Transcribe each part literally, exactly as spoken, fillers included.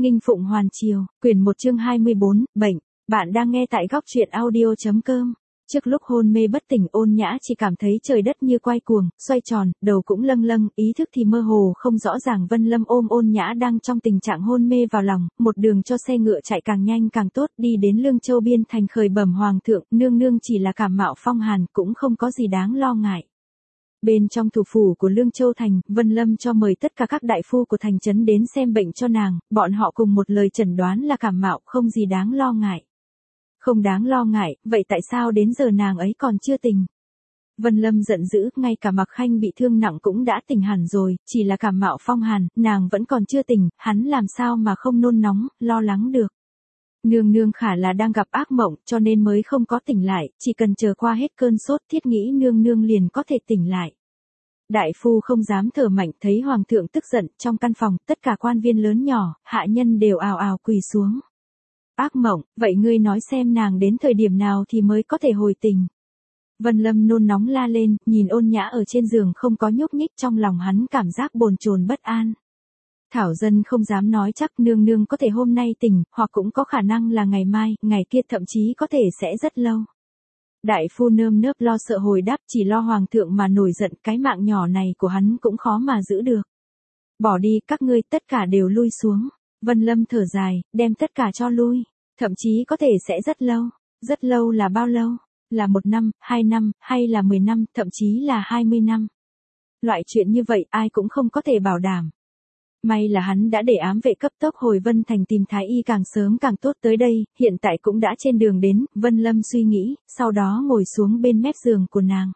Nghinh Phụng Hoàn Triều, quyển một chương hai mươi bốn, bệnh. Bạn đang nghe tại góc truyện audio.com. Trước lúc hôn mê bất tỉnh, Ôn Nhã chỉ cảm thấy trời đất như quay cuồng, xoay tròn, đầu cũng lâng lâng, ý thức thì mơ hồ không rõ ràng. Vân Lâm ôm Ôn Nhã đang trong tình trạng hôn mê vào lòng, một đường cho xe ngựa chạy càng nhanh càng tốt, đi đến Lương Châu biên thành khởi bẩm hoàng thượng, nương nương chỉ là cảm mạo phong hàn, cũng không có gì đáng lo ngại. Bên trong thủ phủ của Lương Châu thành, Vân Lâm cho mời tất cả các đại phu của thành trấn đến xem bệnh cho nàng, bọn họ cùng một lời chẩn đoán là cảm mạo, không gì đáng lo ngại. Không đáng lo ngại, vậy tại sao đến giờ nàng ấy còn chưa tỉnh? Vân Lâm giận dữ, ngay cả Mạc Khanh bị thương nặng cũng đã tỉnh hẳn rồi, chỉ là cảm mạo phong hàn, nàng vẫn còn chưa tỉnh, hắn làm sao mà không nôn nóng, lo lắng được. Nương nương khả là đang gặp ác mộng, cho nên mới không có tỉnh lại, chỉ cần chờ qua hết cơn sốt, thiết nghĩ nương nương liền có thể tỉnh lại. Đại phu không dám thở mạnh, thấy hoàng thượng tức giận, trong căn phòng, tất cả quan viên lớn nhỏ, hạ nhân đều ào ào quỳ xuống. Ác mộng, vậy ngươi nói xem nàng đến thời điểm nào thì mới có thể hồi tỉnh. Vân Lâm nôn nóng la lên, nhìn Ôn Nhã ở trên giường không có nhúc nhích, trong lòng hắn cảm giác bồn chồn bất an. Thảo dân không dám nói chắc, nương nương có thể hôm nay tỉnh, hoặc cũng có khả năng là ngày mai, ngày kia thậm chí có thể sẽ rất lâu. Đại phu nơm nớp lo sợ hồi đáp, chỉ lo hoàng thượng mà nổi giận, cái mạng nhỏ này của hắn cũng khó mà giữ được. Bỏ đi, các ngươi tất cả đều lui xuống. Vân Lâm thở dài, đem tất cả cho lui, thậm chí có thể sẽ rất lâu. Rất lâu là bao lâu? Là một năm, hai năm, hay là mười năm, thậm chí là hai mươi năm. Loại chuyện như vậy ai cũng không có thể bảo đảm. May là hắn đã để ám vệ cấp tốc hồi Vân Thành tìm thái y càng sớm càng tốt tới đây, hiện tại cũng đã trên đường đến. Vân Lâm suy nghĩ, sau đó ngồi xuống bên mép giường của nàng.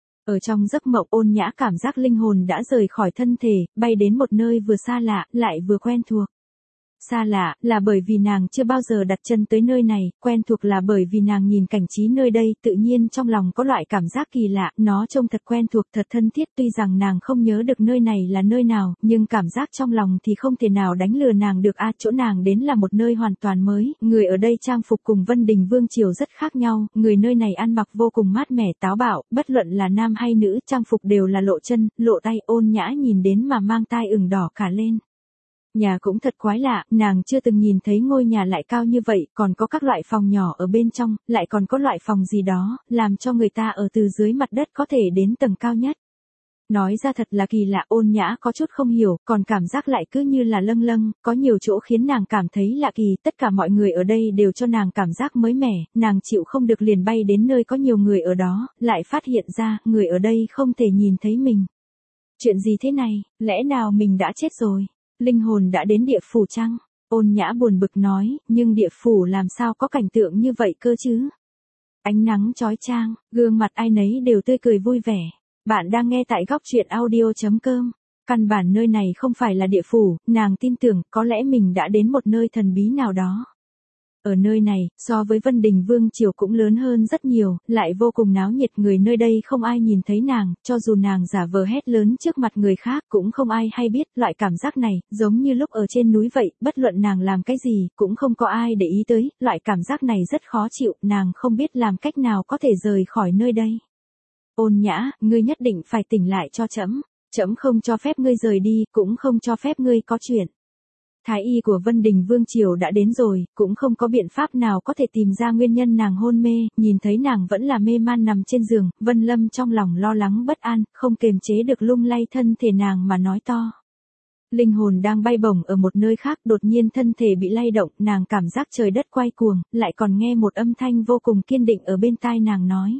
Ở trong giấc mộng, Ôn Nhã cảm giác linh hồn đã rời khỏi thân thể, bay đến một nơi vừa xa lạ, lại vừa quen thuộc. Xa lạ, là bởi vì nàng chưa bao giờ đặt chân tới nơi này, quen thuộc là bởi vì nàng nhìn cảnh trí nơi đây, tự nhiên trong lòng có loại cảm giác kỳ lạ, nó trông thật quen thuộc, thật thân thiết, tuy rằng nàng không nhớ được nơi này là nơi nào, nhưng cảm giác trong lòng thì không thể nào đánh lừa nàng được. A, chỗ nàng đến là một nơi hoàn toàn mới, người ở đây trang phục cùng Vân Đình Vương triều rất khác nhau, người nơi này ăn mặc vô cùng mát mẻ, táo bạo, bất luận là nam hay nữ, trang phục đều là lộ chân, lộ tay. Ôn Nhã nhìn đến mà mang tai ửng đỏ cả lên. Nhà cũng thật quái lạ, nàng chưa từng nhìn thấy ngôi nhà lại cao như vậy, còn có các loại phòng nhỏ ở bên trong, lại còn có loại phòng gì đó, làm cho người ta ở từ dưới mặt đất có thể đến tầng cao nhất. Nói ra thật là kỳ lạ, Ôn Nhã có chút không hiểu, còn cảm giác lại cứ như là lâng lâng, có nhiều chỗ khiến nàng cảm thấy lạ kỳ, tất cả mọi người ở đây đều cho nàng cảm giác mới mẻ, nàng chịu không được liền bay đến nơi có nhiều người ở đó, lại phát hiện ra, người ở đây không thể nhìn thấy mình. Chuyện gì thế này, lẽ nào mình đã chết rồi? Linh hồn đã đến địa phủ chăng? Ôn Nhã buồn bực nói, nhưng địa phủ làm sao có cảnh tượng như vậy cơ chứ? Ánh nắng chói chang, gương mặt ai nấy đều tươi cười vui vẻ. Bạn đang nghe tại góc truyện audio.com. Căn bản nơi này không phải là địa phủ, nàng tin tưởng có lẽ mình đã đến một nơi thần bí nào đó. Ở nơi này, so với Vân Đình Vương triều cũng lớn hơn rất nhiều, lại vô cùng náo nhiệt, người nơi đây không ai nhìn thấy nàng, cho dù nàng giả vờ hét lớn trước mặt người khác cũng không ai hay biết. Loại cảm giác này, giống như lúc ở trên núi vậy, bất luận nàng làm cái gì, cũng không có ai để ý tới, loại cảm giác này rất khó chịu, nàng không biết làm cách nào có thể rời khỏi nơi đây. Ôn Nhã, ngươi nhất định phải tỉnh lại cho trẫm, trẫm không cho phép ngươi rời đi, cũng không cho phép ngươi có chuyện. Thái y của Vân Đình Vương triều đã đến rồi, cũng không có biện pháp nào có thể tìm ra nguyên nhân nàng hôn mê, nhìn thấy nàng vẫn là mê man nằm trên giường, Vân Lâm trong lòng lo lắng bất an, không kềm chế được lung lay thân thể nàng mà nói to. Linh hồn đang bay bổng ở một nơi khác, đột nhiên thân thể bị lay động, nàng cảm giác trời đất quay cuồng, lại còn nghe một âm thanh vô cùng kiên định ở bên tai nàng nói.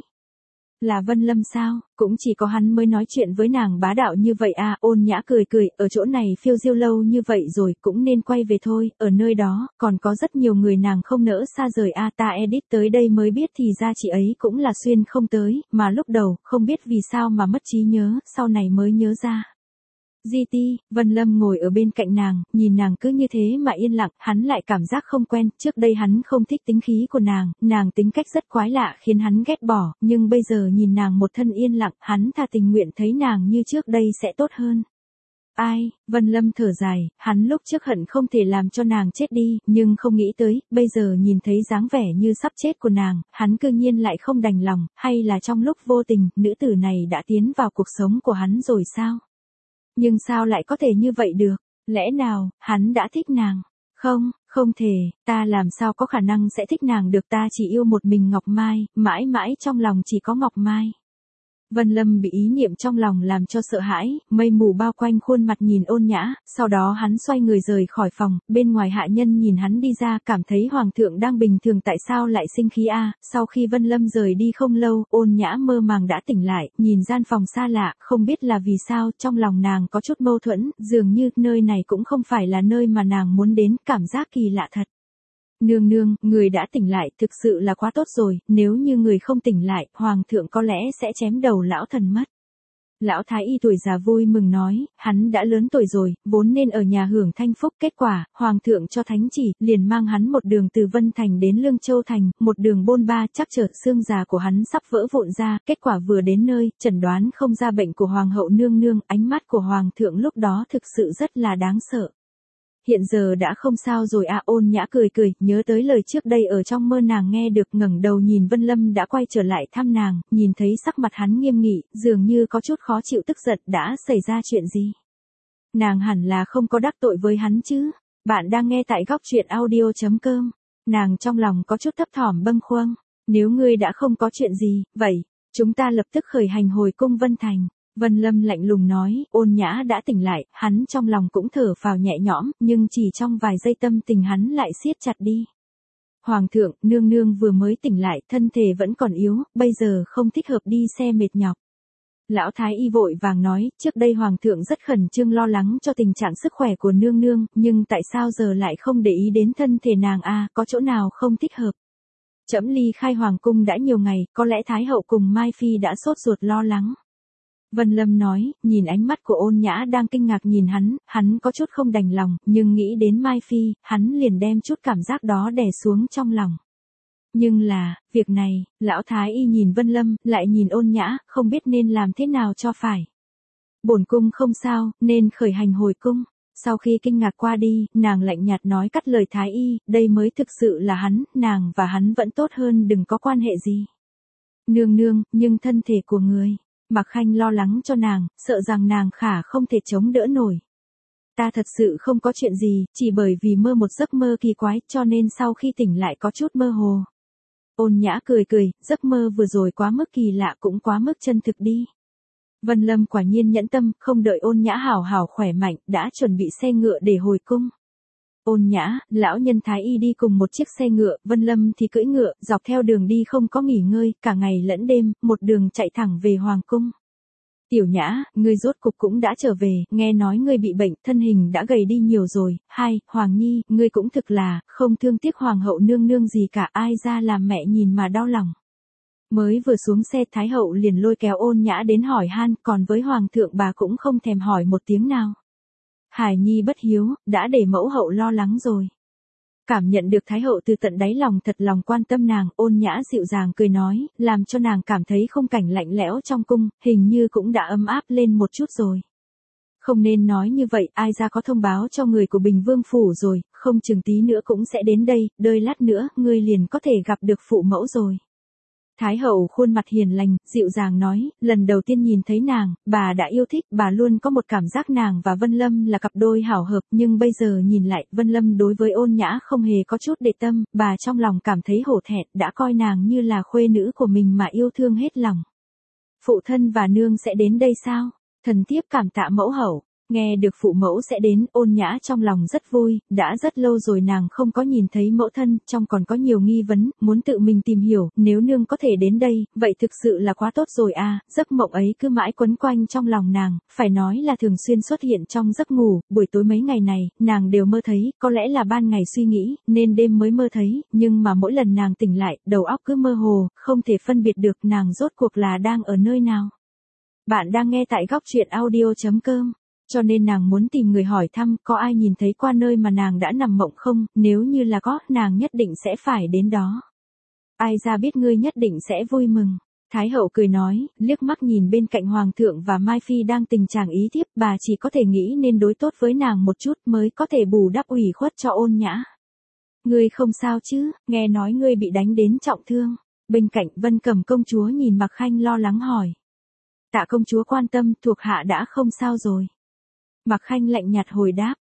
Là Vân Lâm sao? Cũng chỉ có hắn mới nói chuyện với nàng bá đạo như vậy à? Ôn Nhã cười cười, ở chỗ này phiêu diêu lâu như vậy rồi, cũng nên quay về thôi, ở nơi đó, còn có rất nhiều người nàng không nỡ xa rời à? Ta edit tới đây mới biết thì ra chị ấy cũng là xuyên không tới, mà lúc đầu, không biết vì sao mà mất trí nhớ, sau này mới nhớ ra. giê tê, Vân Lâm ngồi ở bên cạnh nàng, nhìn nàng cứ như thế mà yên lặng, hắn lại cảm giác không quen, trước đây hắn không thích tính khí của nàng, nàng tính cách rất quái lạ khiến hắn ghét bỏ, nhưng bây giờ nhìn nàng một thân yên lặng, hắn thà tình nguyện thấy nàng như trước đây sẽ tốt hơn. Ai, Vân Lâm thở dài, hắn lúc trước hận không thể làm cho nàng chết đi, nhưng không nghĩ tới, bây giờ nhìn thấy dáng vẻ như sắp chết của nàng, hắn cư nhiên lại không đành lòng, hay là trong lúc vô tình, nữ tử này đã tiến vào cuộc sống của hắn rồi sao? Nhưng sao lại có thể như vậy được? Lẽ nào, hắn đã thích nàng? Không, không thể, ta làm sao có khả năng sẽ thích nàng được, ta chỉ yêu một mình Ngọc Mai, mãi mãi trong lòng chỉ có Ngọc Mai. Vân Lâm bị ý niệm trong lòng làm cho sợ hãi, mây mù bao quanh khuôn mặt nhìn Ôn Nhã, sau đó hắn xoay người rời khỏi phòng, bên ngoài hạ nhân nhìn hắn đi ra cảm thấy hoàng thượng đang bình thường tại sao lại sinh khí a? Sau khi Vân Lâm rời đi không lâu, Ôn Nhã mơ màng đã tỉnh lại, nhìn gian phòng xa lạ, không biết là vì sao, trong lòng nàng có chút mâu thuẫn, dường như nơi này cũng không phải là nơi mà nàng muốn đến, cảm giác kỳ lạ thật. Nương nương, người đã tỉnh lại, thực sự là quá tốt rồi, nếu như người không tỉnh lại, hoàng thượng có lẽ sẽ chém đầu lão thần mất. Lão thái y tuổi già vui mừng nói, hắn đã lớn tuổi rồi, vốn nên ở nhà hưởng thanh phúc, kết quả, hoàng thượng cho thánh chỉ, liền mang hắn một đường từ Vân Thành đến Lương Châu Thành, một đường bôn ba, chắc chở xương già của hắn sắp vỡ vụn ra, kết quả vừa đến nơi, chẩn đoán không ra bệnh của hoàng hậu nương nương, ánh mắt của hoàng thượng lúc đó thực sự rất là đáng sợ. Hiện giờ đã không sao rồi à? Ôn Nhã cười cười, nhớ tới lời trước đây ở trong mơ nàng nghe được, ngẩng đầu nhìn Vân Lâm đã quay trở lại thăm nàng, nhìn thấy sắc mặt hắn nghiêm nghị, dường như có chút khó chịu tức giận, đã xảy ra chuyện gì? Nàng hẳn là không có đắc tội với hắn chứ? Bạn đang nghe tại góc truyện audio chấm com. Nàng trong lòng có chút thấp thỏm bâng khuâng, nếu ngươi đã không có chuyện gì, vậy, chúng ta lập tức khởi hành hồi cung Vân Thành. Vân Lâm lạnh lùng nói, Ôn Nhã đã tỉnh lại, hắn trong lòng cũng thở phào nhẹ nhõm, nhưng chỉ trong vài giây tâm tình hắn lại siết chặt đi. Hoàng thượng, nương nương vừa mới tỉnh lại, thân thể vẫn còn yếu, bây giờ không thích hợp đi xe mệt nhọc. Lão thái y vội vàng nói, trước đây hoàng thượng rất khẩn trương lo lắng cho tình trạng sức khỏe của nương nương, nhưng tại sao giờ lại không để ý đến thân thể nàng a? Có chỗ nào không thích hợp? Trẫm ly khai hoàng cung đã nhiều ngày, có lẽ thái hậu cùng Mai Phi đã sốt ruột lo lắng. Vân Lâm nói, nhìn ánh mắt của Ôn Nhã đang kinh ngạc nhìn hắn, hắn có chút không đành lòng, nhưng nghĩ đến Mai Phi, hắn liền đem chút cảm giác đó đè xuống trong lòng. Nhưng là, việc này, lão thái y nhìn Vân Lâm, lại nhìn Ôn Nhã, không biết nên làm thế nào cho phải. Bổn cung không sao, nên khởi hành hồi cung. Sau khi kinh ngạc qua đi, nàng lạnh nhạt nói cắt lời thái y, đây mới thực sự là hắn, nàng và hắn vẫn tốt hơn đừng có quan hệ gì. Nương nương, nhưng thân thể của người. Mạc Khanh lo lắng cho nàng, sợ rằng nàng khả không thể chống đỡ nổi. Ta thật sự không có chuyện gì, chỉ bởi vì mơ một giấc mơ kỳ quái, cho nên sau khi tỉnh lại có chút mơ hồ. Ôn Nhã cười cười, giấc mơ vừa rồi quá mức kỳ lạ cũng quá mức chân thực đi. Vân Lâm quả nhiên nhẫn tâm, không đợi Ôn Nhã hảo hảo khỏe mạnh, đã chuẩn bị xe ngựa để hồi cung. Ôn Nhã, lão nhân thái y đi cùng một chiếc xe ngựa, Vân Lâm thì cưỡi ngựa, dọc theo đường đi không có nghỉ ngơi, cả ngày lẫn đêm, một đường chạy thẳng về hoàng cung. Tiểu Nhã, ngươi rốt cục cũng đã trở về, nghe nói ngươi bị bệnh, thân hình đã gầy đi nhiều rồi. Hai, Hoàng Nhi, ngươi cũng thực là, không thương tiếc hoàng hậu nương nương gì cả, ai ra làm mẹ nhìn mà đau lòng. Mới vừa xuống xe thái hậu liền lôi kéo Ôn Nhã đến hỏi han, còn với hoàng thượng bà cũng không thèm hỏi một tiếng nào. Hải Nhi bất hiếu, đã để mẫu hậu lo lắng rồi. Cảm nhận được thái hậu từ tận đáy lòng thật lòng quan tâm nàng, Ôn Nhã dịu dàng cười nói, làm cho nàng cảm thấy không cảnh lạnh lẽo trong cung, hình như cũng đã ấm áp lên một chút rồi. Không nên nói như vậy, ai ra có thông báo cho người của Bình Vương phủ rồi, không chừng tí nữa cũng sẽ đến đây, đợi lát nữa, ngươi liền có thể gặp được phụ mẫu rồi. Thái hậu khuôn mặt hiền lành, dịu dàng nói, lần đầu tiên nhìn thấy nàng, bà đã yêu thích, bà luôn có một cảm giác nàng và Vân Lâm là cặp đôi hảo hợp, nhưng bây giờ nhìn lại, Vân Lâm đối với Ôn Nhã không hề có chút để tâm, bà trong lòng cảm thấy hổ thẹn, đã coi nàng như là khuê nữ của mình mà yêu thương hết lòng. Phụ thân và nương sẽ đến đây sao? Thần thiếp cảm tạ mẫu hậu. Nghe được phụ mẫu sẽ đến, Ôn Nhã trong lòng rất vui, đã rất lâu rồi nàng không có nhìn thấy mẫu thân, trong còn có nhiều nghi vấn, muốn tự mình tìm hiểu, nếu nương có thể đến đây, vậy thực sự là quá tốt rồi à, giấc mộng ấy cứ mãi quấn quanh trong lòng nàng, phải nói là thường xuyên xuất hiện trong giấc ngủ, buổi tối mấy ngày này, nàng đều mơ thấy, có lẽ là ban ngày suy nghĩ, nên đêm mới mơ thấy, nhưng mà mỗi lần nàng tỉnh lại, đầu óc cứ mơ hồ, không thể phân biệt được nàng rốt cuộc là đang ở nơi nào. Bạn đang nghe tại góc truyện audio chấm com. Cho nên nàng muốn tìm người hỏi thăm có ai nhìn thấy qua nơi mà nàng đã nằm mộng không, nếu như là có, nàng nhất định sẽ phải đến đó. Ai ra biết ngươi nhất định sẽ vui mừng. Thái hậu cười nói, liếc mắt nhìn bên cạnh hoàng thượng và Mai Phi đang tình trạng ý thiếp, bà chỉ có thể nghĩ nên đối tốt với nàng một chút mới có thể bù đắp ủy khuất cho Ôn Nhã. Ngươi không sao chứ, nghe nói ngươi bị đánh đến trọng thương. Bên cạnh Vân Cầm công chúa nhìn Mạc Khanh lo lắng hỏi. Tạ công chúa quan tâm, thuộc hạ đã không sao rồi. Mạc Khanh lạnh nhạt hồi đáp,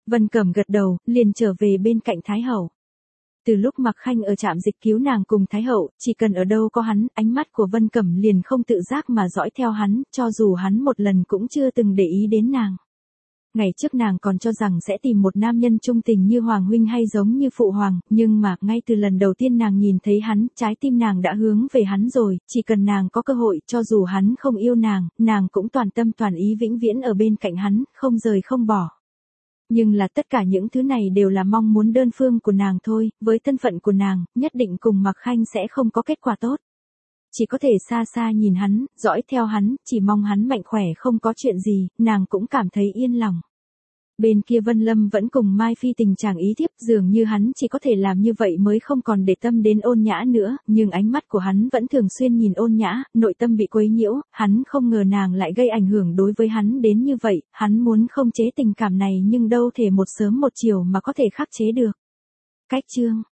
Vân Cẩm gật đầu, liền trở về bên cạnh Thái Hậu. Từ lúc Mạc Khanh ở trạm dịch cứu nàng cùng Thái Hậu, chỉ cần ở đâu có hắn, ánh mắt của Vân Cẩm liền không tự giác mà dõi theo hắn, cho dù hắn một lần cũng chưa từng để ý đến nàng. Ngày trước nàng còn cho rằng sẽ tìm một nam nhân trung tình như Hoàng huynh hay giống như Phụ Hoàng, nhưng mà, ngay từ lần đầu tiên nàng nhìn thấy hắn, trái tim nàng đã hướng về hắn rồi, chỉ cần nàng có cơ hội, cho dù hắn không yêu nàng, nàng cũng toàn tâm toàn ý vĩnh viễn ở bên cạnh hắn, không rời không bỏ. Nhưng là tất cả những thứ này đều là mong muốn đơn phương của nàng thôi, với thân phận của nàng, nhất định cùng Mạc Khanh sẽ không có kết quả tốt. Chỉ có thể xa xa nhìn hắn, dõi theo hắn, chỉ mong hắn mạnh khỏe không có chuyện gì, nàng cũng cảm thấy yên lòng. Bên kia Vân Lâm vẫn cùng Mai Phi tình chàng ý thiếp, dường như hắn chỉ có thể làm như vậy mới không còn để tâm đến Ôn Nhã nữa, nhưng ánh mắt của hắn vẫn thường xuyên nhìn Ôn Nhã, nội tâm bị quấy nhiễu, hắn không ngờ nàng lại gây ảnh hưởng đối với hắn đến như vậy, hắn muốn không chế tình cảm này nhưng đâu thể một sớm một chiều mà có thể khắc chế được. Cách chương